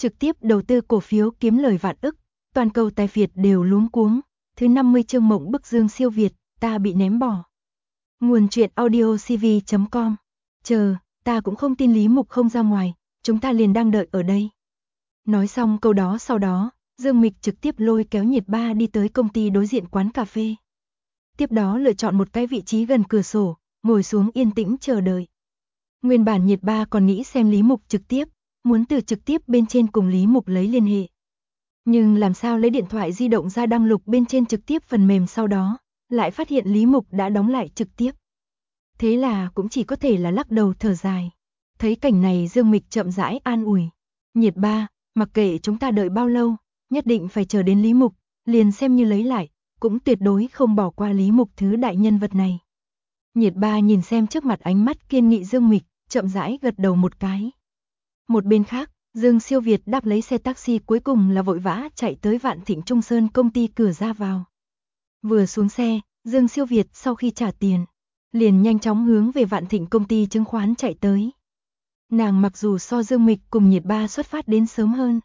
trực tiếp đầu tư cổ phiếu kiếm lời vạn ức, toàn cầu tài phiệt đều luống cuống. Thứ 50 chương mộng bức Dương siêu Việt, ta bị ném bỏ. Nguồn truyện audio cv.com. Chờ, ta cũng không tin Lý Mục không ra ngoài, chúng ta liền đang đợi ở đây. Nói xong câu đó sau đó, Dương Mịch trực tiếp lôi kéo Nhiệt Ba đi tới công ty đối diện quán cà phê. Tiếp đó lựa chọn một cái vị trí gần cửa sổ, ngồi xuống yên tĩnh chờ đợi. Nguyên bản Nhiệt Ba còn nghĩ xem Lý Mục trực tiếp, muốn từ trực tiếp bên trên cùng Lý Mục lấy liên hệ. Nhưng làm sao lấy điện thoại di động ra đăng lục bên trên trực tiếp phần mềm sau đó, lại phát hiện Lý Mục đã đóng lại trực tiếp. Thế là cũng chỉ có thể là lắc đầu thở dài. Thấy cảnh này Dương Mịch chậm rãi an ủi. Nhiệt Ba, mặc kệ chúng ta đợi bao lâu, nhất định phải chờ đến Lý Mục, liền xem như lấy lại, cũng tuyệt đối không bỏ qua Lý Mục thứ đại nhân vật này. Nhiệt Ba nhìn xem trước mặt ánh mắt kiên nghị Dương Mịch, chậm rãi gật đầu một cái. Một bên khác, Dương siêu Việt đáp lấy xe taxi cuối cùng là vội vã chạy tới Vạn Thịnh Trung Sơn công ty cửa ra vào. Vừa xuống xe, Dương siêu Việt sau khi trả tiền, liền nhanh chóng hướng về Vạn Thịnh công ty chứng khoán chạy tới. Nàng mặc dù so Dương Mịch cùng Nhiệt Ba xuất phát đến sớm hơn,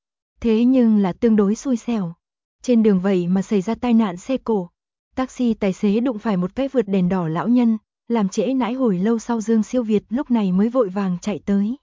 thế nhưng là tương đối xui xẻo. Trên đường vậy mà xảy ra tai nạn xe cộ. Taxi tài xế đụng phải một cái vượt đèn đỏ lão nhân, làm trễ nãi hồi lâu sau Dương siêu Việt lúc này mới vội vàng chạy tới.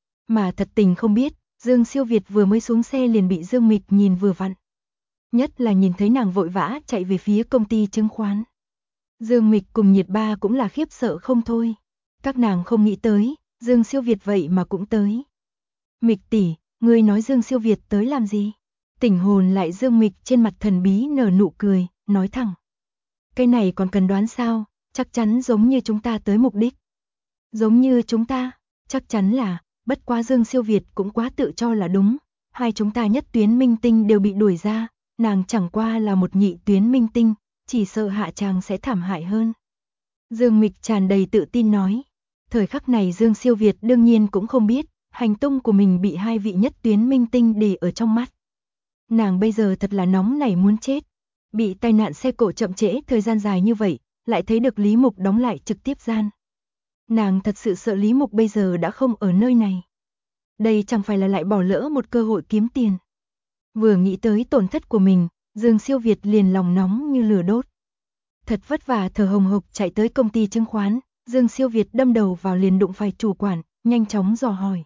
Mà thật tình không biết, Dương siêu Việt vừa mới xuống xe liền bị Dương Mịch nhìn vừa vặn. Nhất là nhìn thấy nàng vội vã chạy về phía công ty chứng khoán. Dương Mịch cùng Nhiệt Ba cũng là khiếp sợ không thôi. Các nàng không nghĩ tới, Dương siêu Việt vậy mà cũng tới. Mịch tỷ, ngươi nói Dương siêu Việt tới làm gì? Tỉnh hồn lại Dương Mịch trên mặt thần bí nở nụ cười, nói thẳng. Cái này còn cần đoán sao, chắc chắn giống như chúng ta tới mục đích. Giống như chúng ta, chắc chắn là, bất quá Dương siêu Việt cũng quá tự cho là đúng. Hai chúng ta nhất tuyến minh tinh đều bị đuổi ra, nàng chẳng qua là một nhị tuyến minh tinh, chỉ sợ hạ chàng sẽ thảm hại hơn. Dương Mịch tràn đầy tự tin nói. Thời khắc này Dương siêu Việt đương nhiên cũng không biết, hành tung của mình bị hai vị nhất tuyến minh tinh để ở trong mắt. Nàng bây giờ thật là nóng nảy muốn chết. Bị tai nạn xe cộ chậm trễ thời gian dài như vậy, lại thấy được Lý Mục đóng lại trực tiếp gian. Nàng thật sự sợ Lý Mục bây giờ đã không ở nơi này. Đây chẳng phải là lại bỏ lỡ một cơ hội kiếm tiền. Vừa nghĩ tới tổn thất của mình, Dương siêu Việt liền lòng nóng như lửa đốt. Thật vất vả thở hồng hộc chạy tới công ty chứng khoán, Dương siêu Việt đâm đầu vào liền đụng phải chủ quản, nhanh chóng dò hỏi.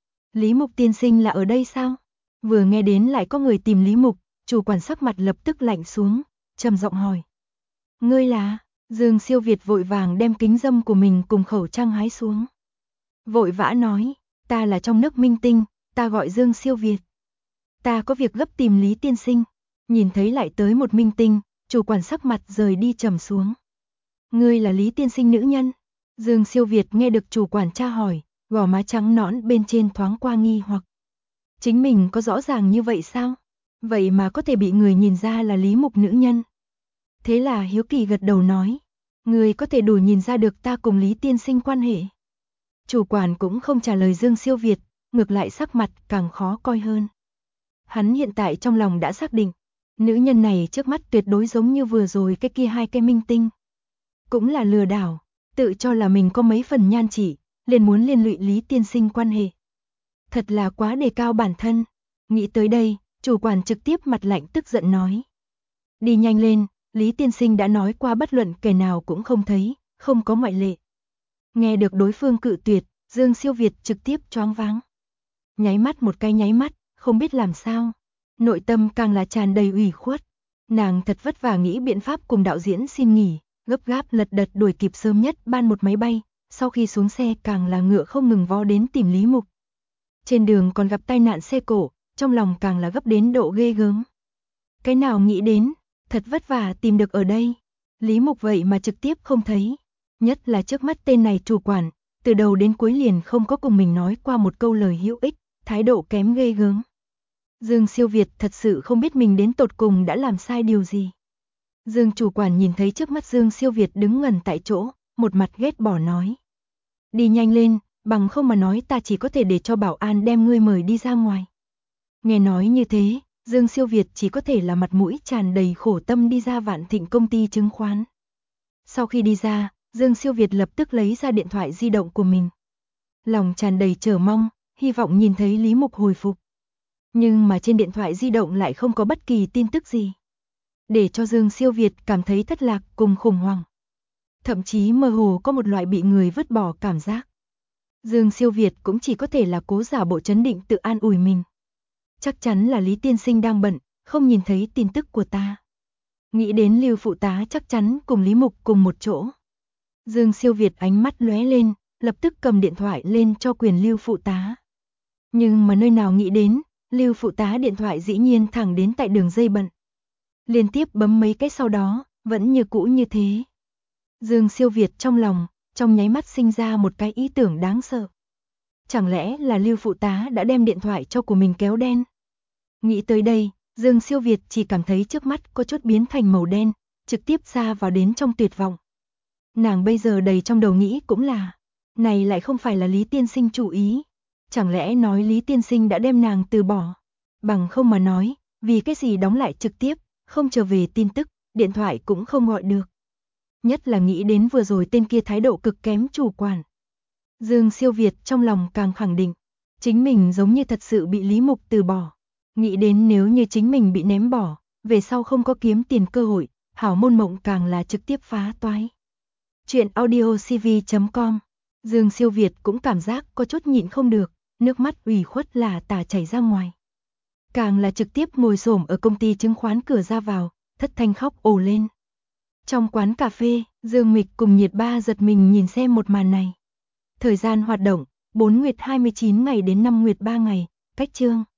Lý Mục tiên sinh là ở đây sao? Vừa nghe đến lại có người tìm Lý Mục, chủ quản sắc mặt lập tức lạnh xuống, trầm giọng hỏi. Ngươi là? Dương siêu Việt vội vàng đem kính dâm của mình cùng khẩu trang hái xuống. Vội vã nói, ta là trong nước minh tinh, ta gọi Dương siêu Việt. Ta có việc gấp tìm Lý tiên sinh. Nhìn thấy lại tới một minh tinh, chủ quản sắc mặt rời đi trầm xuống. Ngươi là Lý tiên sinh nữ nhân? Dương siêu Việt nghe được chủ quản tra hỏi, gò má trắng nõn bên trên thoáng qua nghi hoặc. Chính mình có rõ ràng như vậy sao? Vậy mà có thể bị người nhìn ra là Lý Mục nữ nhân. Thế là hiếu kỳ gật đầu nói, người có thể đủ nhìn ra được ta cùng Lý tiên sinh quan hệ. Chủ quản cũng không trả lời Dương siêu Việt, ngược lại sắc mặt càng khó coi hơn. Hắn hiện tại trong lòng đã xác định, nữ nhân này trước mắt tuyệt đối giống như vừa rồi cái kia hai cái minh tinh. Cũng là lừa đảo, tự cho là mình có mấy phần nhan chỉ, liền muốn liên lụy Lý tiên sinh quan hệ. Thật là quá đề cao bản thân. Nghĩ tới đây, chủ quản trực tiếp mặt lạnh tức giận nói. Đi nhanh lên, Lý tiên sinh đã nói qua bất luận kẻ nào cũng không thấy, không có ngoại lệ. Nghe được đối phương cự tuyệt, Dương siêu Việt trực tiếp choáng váng. Nháy mắt một cái nháy mắt, không biết làm sao. Nội tâm càng là tràn đầy ủy khuất. Nàng thật vất vả nghĩ biện pháp cùng đạo diễn xin nghỉ, gấp gáp lật đật đuổi kịp sớm nhất ban một máy bay. Sau khi xuống xe càng là ngựa không ngừng vó đến tìm Lý Mục. Trên đường còn gặp tai nạn xe cộ, trong lòng càng là gấp đến độ ghê gớm. Cái nào nghĩ đến, thật vất vả tìm được ở đây. Lý Mục vậy mà trực tiếp không thấy. Nhất là trước mắt tên này chủ quản, từ đầu đến cuối liền không có cùng mình nói qua một câu lời hữu ích, thái độ kém ghê gớm. Dương siêu Việt thật sự không biết mình đến tột cùng đã làm sai điều gì. Dương chủ quản nhìn thấy trước mắt Dương siêu Việt đứng ngẩn tại chỗ, một mặt ghét bỏ nói. Đi nhanh lên, bằng không mà nói ta chỉ có thể để cho bảo an đem ngươi mời đi ra ngoài. Nghe nói như thế, Dương siêu Việt chỉ có thể là mặt mũi tràn đầy khổ tâm đi ra Vạn Thịnh công ty chứng khoán. Sau khi đi ra, Dương siêu Việt lập tức lấy ra điện thoại di động của mình. Lòng tràn đầy chờ mong, hy vọng nhìn thấy Lý Mục hồi phục. Nhưng mà trên điện thoại di động lại không có bất kỳ tin tức gì. Để cho Dương Siêu Việt cảm thấy thất lạc cùng khủng hoảng. Thậm chí mơ hồ có một loại bị người vứt bỏ cảm giác. Dương Siêu Việt cũng chỉ có thể là cố giả bộ trấn định tự an ủi mình. Chắc chắn là Lý tiên sinh đang bận, không nhìn thấy tin tức của ta. Nghĩ đến Lưu phụ tá chắc chắn cùng Lý Mục cùng một chỗ. Dương Siêu Việt ánh mắt lóe lên, lập tức cầm điện thoại lên cho quyền Lưu phụ tá. Nhưng mà nơi nào nghĩ đến, Lưu phụ tá điện thoại dĩ nhiên thẳng đến tại đường dây bận. Liên tiếp bấm mấy cái sau đó, vẫn như cũ như thế. Dương Siêu Việt trong lòng, trong nháy mắt sinh ra một cái ý tưởng đáng sợ. Chẳng lẽ là Lưu phụ tá đã đem điện thoại cho của mình kéo đen? Nghĩ tới đây, Dương Siêu Việt chỉ cảm thấy trước mắt có chút biến thành màu đen, trực tiếp xa vào đến trong tuyệt vọng. Nàng bây giờ đầy trong đầu nghĩ cũng là, này lại không phải là Lý tiên sinh chủ ý. Chẳng lẽ nói Lý tiên sinh đã đem nàng từ bỏ? Bằng không mà nói, vì cái gì đóng lại trực tiếp, không trở về tin tức, điện thoại cũng không gọi được. Nhất là nghĩ đến vừa rồi tên kia thái độ cực kém chủ quản. Dương Siêu Việt trong lòng càng khẳng định, chính mình giống như thật sự bị Lý Mục từ bỏ. Nghĩ đến nếu như chính mình bị ném bỏ, về sau không có kiếm tiền cơ hội, hảo môn mộng càng là trực tiếp phá toái. Chuyện audiocv.com. Dương Siêu Việt cũng cảm giác có chút nhịn không được, nước mắt ủy khuất là tả chảy ra ngoài. Càng là trực tiếp ngồi xổm ở công ty chứng khoán cửa ra vào, thất thanh khóc ồ lên. Trong quán cà phê, Dương Mịch cùng Nhiệt Ba giật mình nhìn xem một màn này. Thời gian hoạt động, 4 nguyệt 29 ngày đến 5 nguyệt 3 ngày, cách chương.